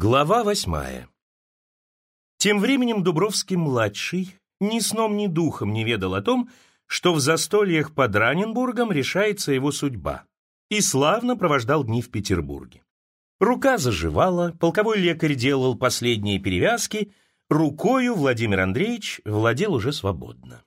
Глава 8. Тем временем Дубровский-младший ни сном, ни духом не ведал о том, что в застольях под Раненбургом решается его судьба, и славно провождал дни в Петербурге. Рука заживала, полковой лекарь делал последние перевязки, рукою Владимир Андреевич владел уже свободно.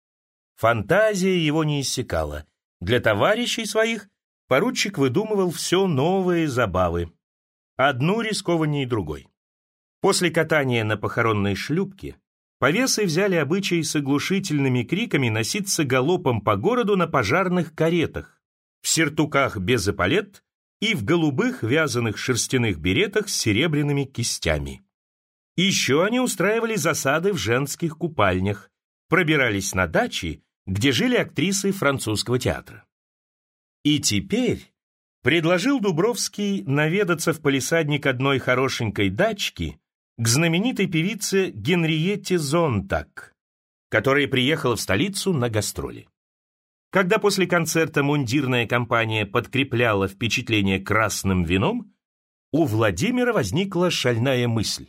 Фантазия его не иссякала. Для товарищей своих поручик выдумывал все новые забавы, одну рискованнее другой. После катания на похоронной шлюпке повесы взяли обычай с оглушительными криками носиться галопом по городу на пожарных каретах, в сюртуках без эполет и в голубых вязаных шерстяных беретах с серебряными кистями. Еще они устраивали засады в женских купальнях, пробирались на дачи, где жили актрисы французского театра. И теперь предложил Дубровский наведаться в палисадник одной хорошенькой дачки к знаменитой певице Генриетте Зонтак, которая приехала в столицу на гастроли. Когда после концерта мундирная компания подкрепляла впечатление красным вином, у Владимира возникла шальная мысль.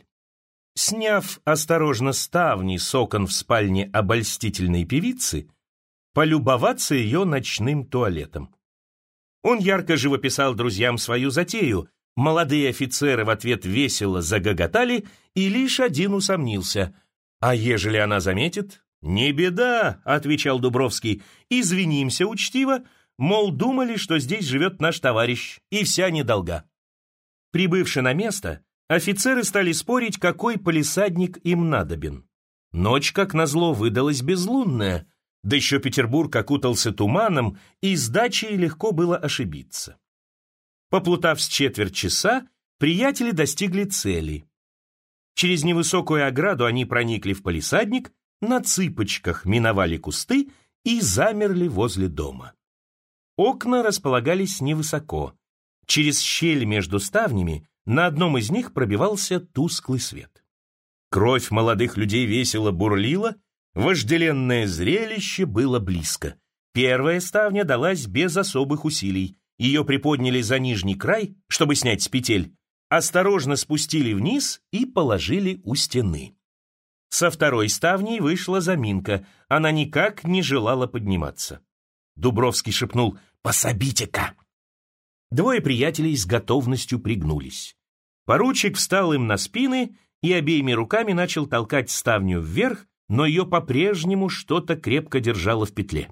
Сняв осторожно ставни с окон в спальне обольстительной певицы, полюбоваться ее ночным туалетом. Он ярко живописал друзьям свою затею, молодые офицеры в ответ весело загоготали, и лишь один усомнился. «А ежели она заметит?» «Не беда», — отвечал Дубровский, — «извинимся учтиво, мол, думали, что здесь живет наш товарищ, и вся недолга». Прибывши на место, офицеры стали спорить, какой палисадник им надобен. Ночь, как назло, выдалась безлунная, да еще Петербург окутался туманом, и с дачей легко было ошибиться. Поплутав с четверть часа, приятели достигли цели. Через невысокую ограду они проникли в палисадник, на цыпочках миновали кусты и замерли возле дома. Окна располагались невысоко. Через щель между ставнями на одном из них пробивался тусклый свет. Кровь молодых людей весело бурлила, вожделенное зрелище было близко. Первая ставня далась без особых усилий. Ее приподняли за нижний край, чтобы снять с петель, осторожно спустили вниз и положили у стены. Со второй ставней вышла заминка, она никак не желала подниматься. Дубровский шепнул: «Пособите-ка!» Двое приятелей с готовностью пригнулись. Поручик встал им на спины и обеими руками начал толкать ставню вверх, но ее по-прежнему что-то крепко держало в петле.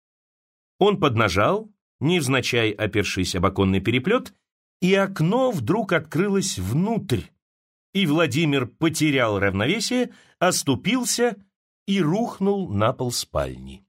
Он поднажал, невзначай опершись об оконный переплет, и окно вдруг открылось внутрь, и Владимир потерял равновесие, оступился и рухнул на пол спальни.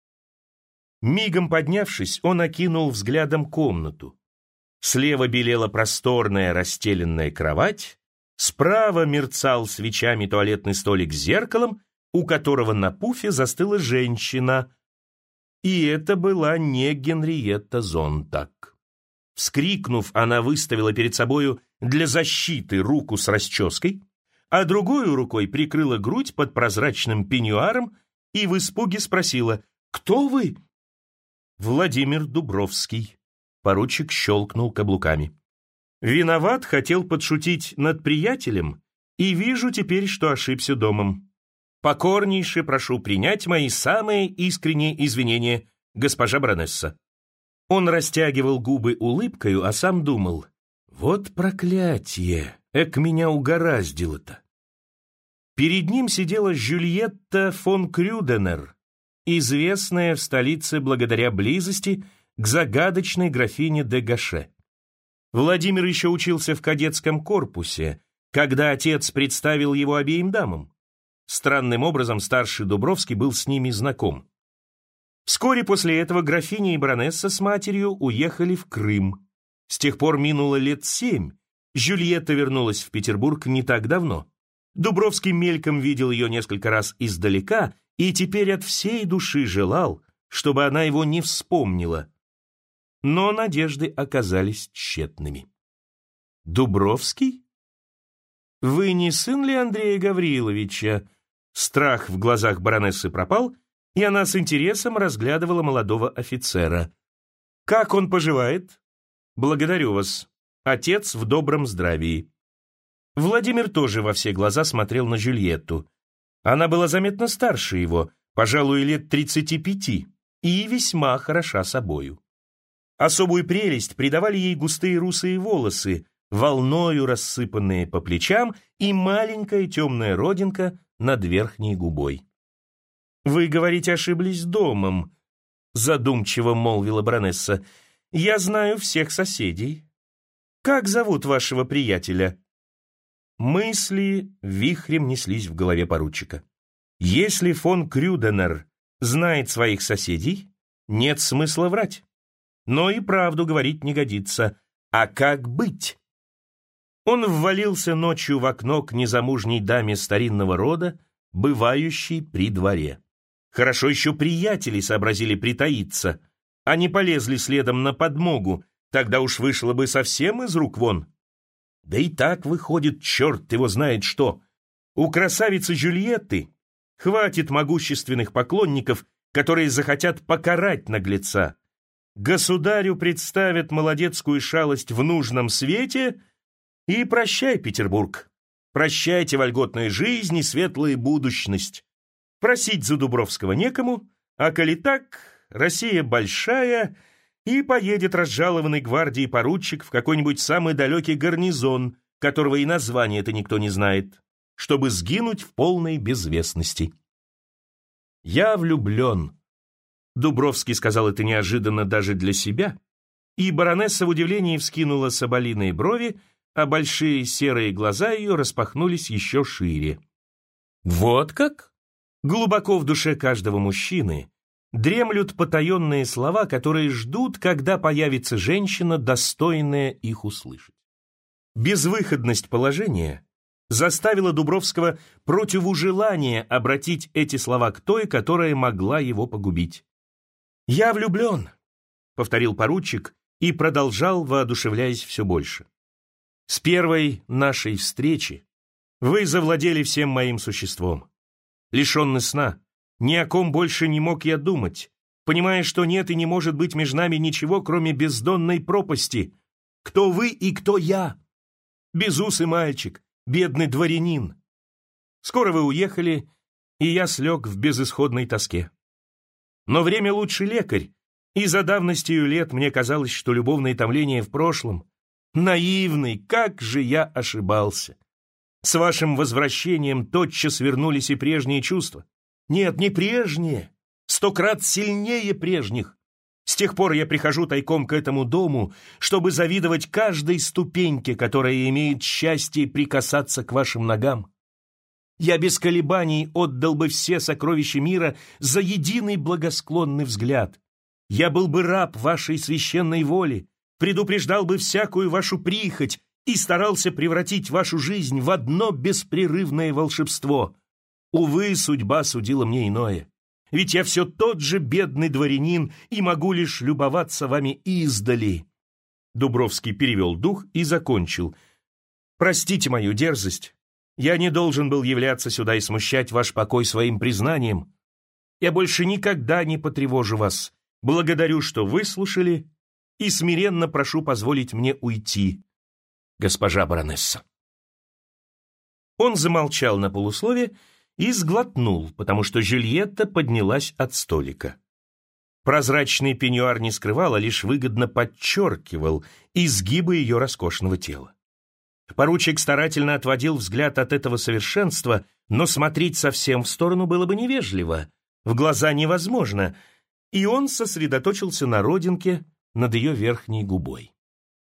Мигом поднявшись, он окинул взглядом комнату. Слева белела просторная расстеленная кровать, справа мерцал свечами туалетный столик с зеркалом, у которого на пуфе застыла женщина, и это была не Генриетта Зонтак. Вскрикнув, она выставила перед собою для защиты руку с расческой, а другой рукой прикрыла грудь под прозрачным пеньюаром и в испуге спросила: «Кто вы?» «Владимир Дубровский», — поручик щелкнул каблуками. «Виноват, хотел подшутить над приятелем, и вижу теперь, что ошибся домом. Покорнейше прошу принять мои самые искренние извинения, госпожа баронесса». Он растягивал губы улыбкою, а сам думал: «Вот проклятие, эк меня угораздило-то». Перед ним сидела Жюльетта фон Крюденер, известная в столице благодаря близости к загадочной графине де Гаше. Владимир еще учился в кадетском корпусе, когда отец представил его обеим дамам. Странным образом старший Дубровский был с ними знаком. Вскоре после этого графиня и баронесса с матерью уехали в Крым. С тех пор минуло лет 7. Жюльетта вернулась в Петербург не так давно. Дубровский мельком видел ее несколько раз издалека и теперь от всей души желал, чтобы она его не вспомнила. Но надежды оказались тщетными. «Дубровский? Вы не сын ли Андрея Гавриловича?» Страх в глазах баронессы пропал, и она с интересом разглядывала молодого офицера. «Как он поживает?» «Благодарю вас. Отец в добром здравии». Владимир тоже во все глаза смотрел на Жюльетту. Она была заметно старше его, пожалуй, лет 35, и весьма хороша собою. Особую прелесть придавали ей густые русые волосы, волною рассыпанные по плечам, и маленькая темная родинка над верхней губой. «Вы, говорите, ошиблись домом», — задумчиво молвила баронесса. «Я знаю всех соседей. Как зовут вашего приятеля?» Мысли вихрем неслись в голове поручика. Если фон Крюденер знает своих соседей, нет смысла врать. Но и правду говорить не годится. А как быть? Он ввалился ночью в окно к незамужней даме старинного рода, бывающей при дворе. Хорошо еще приятели сообразили притаиться. Они полезли следом на подмогу, тогда уж вышло бы совсем из рук вон. Да и так выходит, черт его знает что. У красавицы Жюльетты хватит могущественных поклонников, которые захотят покарать наглеца. Государю представят молодецкую шалость в нужном свете, и прощай, Петербург. Прощайте вольготная жизнь и светлая будущность. Просить за Дубровского некому, а коли так, Россия большая, и поедет разжалованный гвардией поручик в какой-нибудь самый далекий гарнизон, которого и названия-то никто не знает, чтобы сгинуть в полной безвестности. «Я влюблен», — Дубровский сказал это неожиданно даже для себя, и баронесса в удивлении вскинула соболиные брови, а большие серые глаза ее распахнулись еще шире. «Вот как?» Глубоко в душе каждого мужчины дремлют потаенные слова, которые ждут, когда появится женщина, достойная их услышать. Безвыходность положения заставила Дубровского противу желания обратить эти слова к той, которая могла его погубить. «Я влюблен», — повторил поручик и продолжал, воодушевляясь все больше. «С первой нашей встречи вы завладели всем моим существом. Лишенный сна, ни о ком больше не мог я думать, понимая, что нет и не может быть между нами ничего, кроме бездонной пропасти. Кто вы и кто я? Безусый мальчик, бедный дворянин. Скоро вы уехали, и я слег в безысходной тоске. Но время лучший лекарь, и за давностью лет мне казалось, что любовное томление в прошлом. Наивный, как же я ошибался! С вашим возвращением тотчас вернулись и прежние чувства. Нет, не прежние, 100 крат сильнее прежних. С тех пор я прихожу тайком к этому дому, чтобы завидовать каждой ступеньке, которая имеет счастье прикасаться к вашим ногам. Я без колебаний отдал бы все сокровища мира за единый благосклонный взгляд. Я был бы раб вашей священной воли, предупреждал бы всякую вашу прихоть и старался превратить вашу жизнь в одно беспрерывное волшебство. Увы, судьба судила мне иное. Ведь я все тот же бедный дворянин и могу лишь любоваться вами издали». Дубровский перевел дух и закончил. «Простите мою дерзость. Я не должен был являться сюда и смущать ваш покой своим признанием. Я больше никогда не потревожу вас. Благодарю, что выслушали, и смиренно прошу позволить мне уйти, госпожа баронесса». Он замолчал на полуслове и сглотнул, потому что Жюльетта поднялась от столика. Прозрачный пеньюар не скрывал, а лишь выгодно подчеркивал изгибы ее роскошного тела. Поручик старательно отводил взгляд от этого совершенства, но смотреть совсем в сторону было бы невежливо, в глаза невозможно, и он сосредоточился на родинке над ее верхней губой.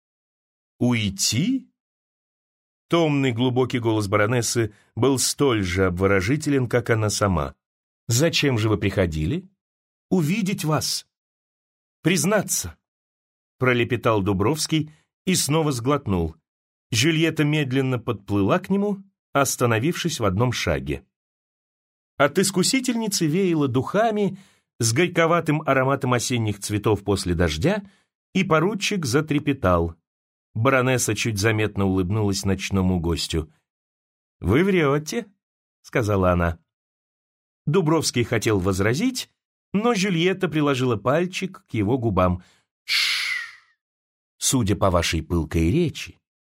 «Уйти?» Томный глубокий голос баронессы был столь же обворожителен, как она сама. «Зачем же вы приходили?» «Увидеть вас. Признаться», — пролепетал Дубровский и снова сглотнул. Жюльетта медленно подплыла к нему, остановившись в одном шаге. От искусительницы веяло духами с горьковатым ароматом осенних цветов после дождя, и поручик затрепетал. Баронесса чуть заметно улыбнулась ночному гостю. «Вы врете», — сказала она. Дубровский хотел возразить, но Жюльетта приложила пальчик к его губам. «Тш! Судя по вашей пылкой речи,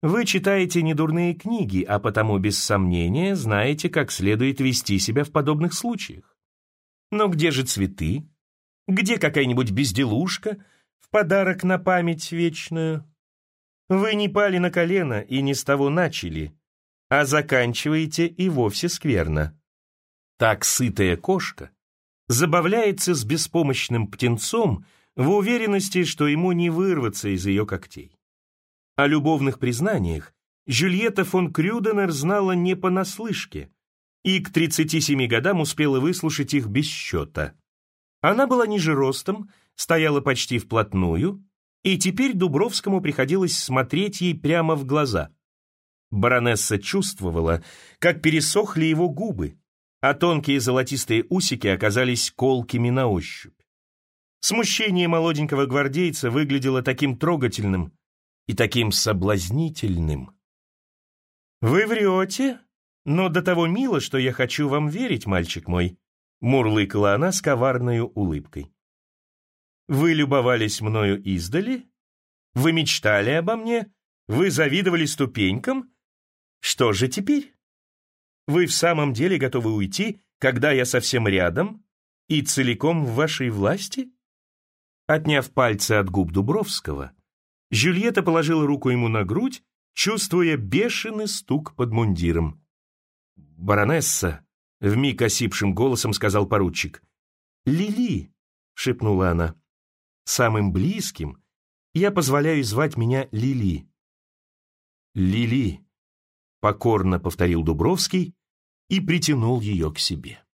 Вы читаете недурные книги, а потому, без сомнения, знаете, как следует вести себя в подобных случаях. Но где же цветы? Где какая-нибудь безделушка в подарок на память вечную? Вы не пали на колено и не с того начали, а заканчиваете и вовсе скверно. Так сытая кошка забавляется с беспомощным птенцом в уверенности, что ему не вырваться из ее когтей. О любовных признаниях Жюльетта фон Крюденер знала не понаслышке и к 37 годам успела выслушать их без счета. Она была ниже ростом, стояла почти вплотную, и теперь Дубровскому приходилось смотреть ей прямо в глаза. Баронесса чувствовала, как пересохли его губы, а тонкие золотистые усики оказались колкими на ощупь. Смущение молоденького гвардейца выглядело таким трогательным и таким соблазнительным. «Вы врете, но до того мило, что я хочу вам верить, мальчик мой», мурлыкала она с коварною улыбкой. «Вы любовались мною издали? Вы мечтали обо мне? Вы завидовали ступенькам? Что же теперь? Вы в самом деле готовы уйти, когда я совсем рядом и целиком в вашей власти?» Отняв пальцы от губ Дубровского, Жюльетта положила руку ему на грудь, чувствуя бешеный стук под мундиром. «Баронесса», — вмиг осипшим голосом сказал поручик. «Лили», — шепнула она, — «самым близким я позволяю звать меня Лили». «Лили», — покорно повторил Дубровский и притянул ее к себе.